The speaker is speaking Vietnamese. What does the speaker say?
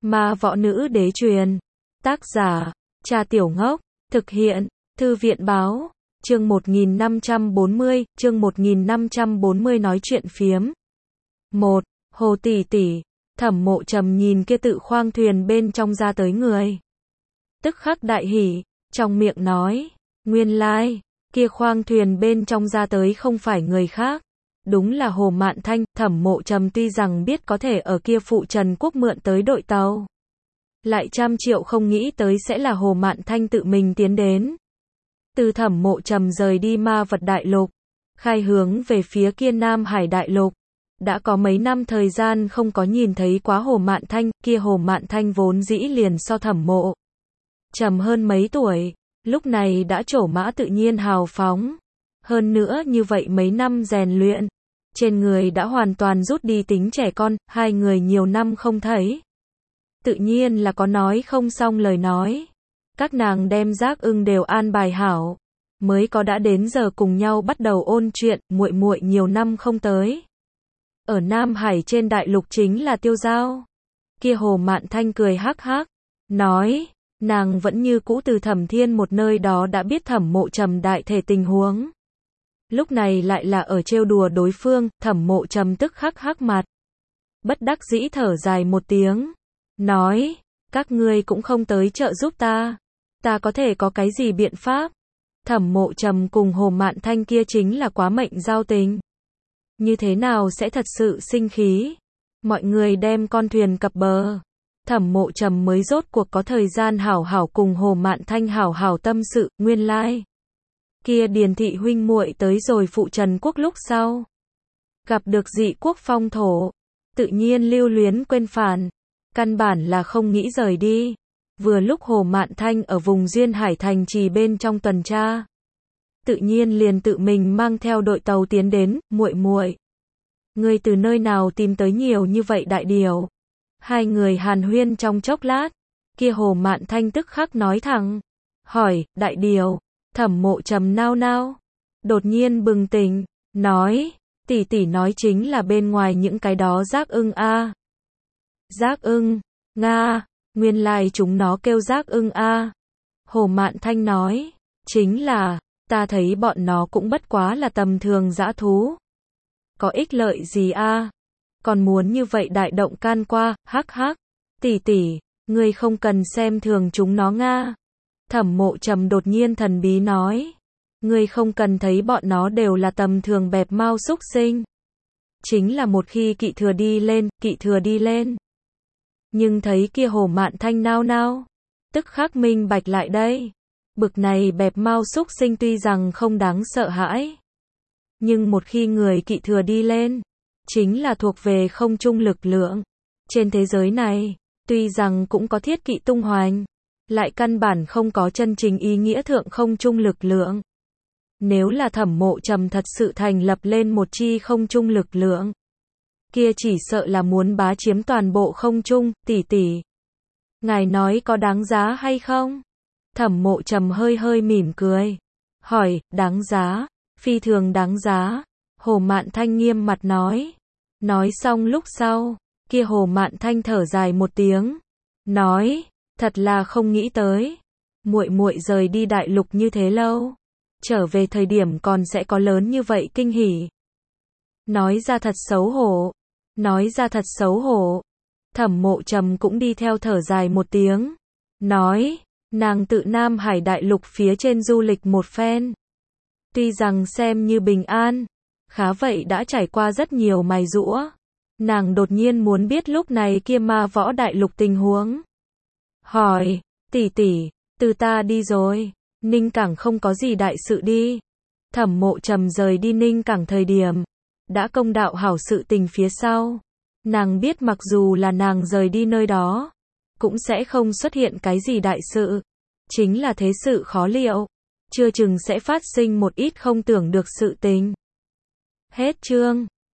Ma võ nữ đế truyền. Tác giả, Trà Tiểu Ngốc. Thực hiện, Thư viện báo. Chương 1540 nói chuyện phiếm. 1. Hồ tỷ tỷ. Thẩm Mộ Trầm nhìn kia tự khoang thuyền bên trong ra tới người. Tức khắc đại hỉ, trong miệng nói, nguyên lai, kia khoang thuyền bên trong ra tới không phải người khác. Đúng là Hồ Mạn Thanh. Thẩm Mộ Trầm tuy rằng biết có thể ở kia phụ Trần Quốc mượn tới đội tàu, lại trăm triệu không nghĩ tới sẽ là Hồ Mạn Thanh tự mình tiến đến. Từ Thẩm Mộ Trầm rời đi Ma Vật Đại Lục, khai hướng về phía kia Nam Hải Đại Lục. Đã có mấy năm thời gian không có nhìn thấy quá Hồ Mạn Thanh, kia Hồ Mạn Thanh vốn dĩ liền so Thẩm Mộ Trầm hơn mấy tuổi, lúc này đã trổ mã tự nhiên hào phóng. Hơn nữa như vậy mấy năm rèn luyện, trên người đã hoàn toàn rút đi tính trẻ con, hai người nhiều năm không thấy. Tự nhiên là có nói không xong lời nói. Các nàng đem Giác Ưng đều an bài hảo, mới có đã đến giờ cùng nhau bắt đầu ôn chuyện. Muội muội nhiều năm không tới, ở Nam Hải trên đại lục chính là tiêu dao. Kia Hồ Mạn Thanh cười hắc hắc, nói, nàng vẫn như cũ từ Thẩm Thiên một nơi đó đã biết Thẩm Mộ Trầm đại thể tình huống. Lúc này lại là ở trêu đùa đối phương. Thẩm Mộ Trầm tức khắc hắc mặt, bất đắc dĩ thở dài một tiếng, nói, các ngươi cũng không tới trợ giúp ta có thể có cái gì biện pháp? Thẩm Mộ Trầm cùng Hồ Mạn Thanh kia chính là quá mệnh giao tình, như thế nào sẽ thật sự sinh khí? Mọi người đem con thuyền cập bờ, Thẩm Mộ Trầm mới rốt cuộc có thời gian hảo hảo cùng Hồ Mạn Thanh hảo hảo tâm sự. Nguyên lai, kia Điền thị huynh muội tới rồi phụ Trần Quốc lúc sau, gặp được dị quốc phong thổ, tự nhiên lưu luyến quên phản, căn bản là không nghĩ rời đi. Vừa lúc Hồ Mạn Thanh ở vùng Duyên Hải thành trì bên trong tuần tra, tự nhiên liền tự mình mang theo đội tàu tiến đến. Muội muội, ngươi từ nơi nào tìm tới nhiều như vậy đại điều? Hai người hàn huyên trong chốc lát, kia Hồ Mạn Thanh tức khắc nói thẳng, hỏi, đại điều? Thẩm Mộ Trầm nao nao, đột nhiên bừng tỉnh, nói, tỷ tỷ nói chính là bên ngoài những cái đó Giác Ưng a. Giác Ưng, nga, nguyên lai chúng nó kêu Giác Ưng a. Hồ Mạn Thanh nói, chính là, ta thấy bọn nó cũng bất quá là tầm thường dã thú, có ích lợi gì a? Còn muốn như vậy đại động can qua, hắc hắc. Tỷ tỷ, ngươi không cần xem thường chúng nó nga. Thẩm Mộ Trầm đột nhiên thần bí nói, ngươi không cần thấy bọn nó đều là tầm thường bẹp mau xúc sinh. Chính là một khi kỵ thừa đi lên. Nhưng thấy kia Hồ Mạn Thanh nao nao, tức khắc minh bạch lại đây. Bực này bẹp mau xúc sinh tuy rằng không đáng sợ hãi, nhưng một khi người kỵ thừa đi lên, chính là thuộc về không trung lực lượng. Trên thế giới này, tuy rằng cũng có thiết kỵ tung hoành, lại căn bản không có chân chính ý nghĩa thượng không trung lực lượng. Nếu là Thẩm Mộ Trầm thật sự thành lập lên một chi không trung lực lượng, kia chỉ sợ là muốn bá chiếm toàn bộ không trung. Tỷ tỷ, ngài nói có đáng giá hay không? Thẩm Mộ Trầm hơi hơi mỉm cười, hỏi, đáng giá, phi thường đáng giá. Hồ Mạn Thanh nghiêm mặt nói. Nói xong lúc sau, kia Hồ Mạn Thanh thở dài một tiếng, nói, thật là không nghĩ tới, muội muội rời đi đại lục như thế lâu, trở về thời điểm còn sẽ có lớn như vậy kinh hỉ. Nói ra thật xấu hổ. Thẩm Mộ Trầm cũng đi theo thở dài một tiếng, nói, nàng tự Nam Hải Đại Lục phía trên du lịch một phen, tuy rằng xem như bình an, khá vậy đã trải qua rất nhiều mài giũa. Nàng đột nhiên muốn biết lúc này kia Ma Võ Đại Lục tình huống. Hỏi, tỷ tỷ, từ ta đi rồi, Ninh Cảng không có gì đại sự đi? Thẩm Mộ Trầm rời đi Ninh Cảng thời điểm, đã công đạo hảo sự tình phía sau. Nàng biết mặc dù là nàng rời đi nơi đó, cũng sẽ không xuất hiện cái gì đại sự. Chính là thế sự khó liệu, chưa chừng sẽ phát sinh một ít không tưởng được sự tình. Hết chương.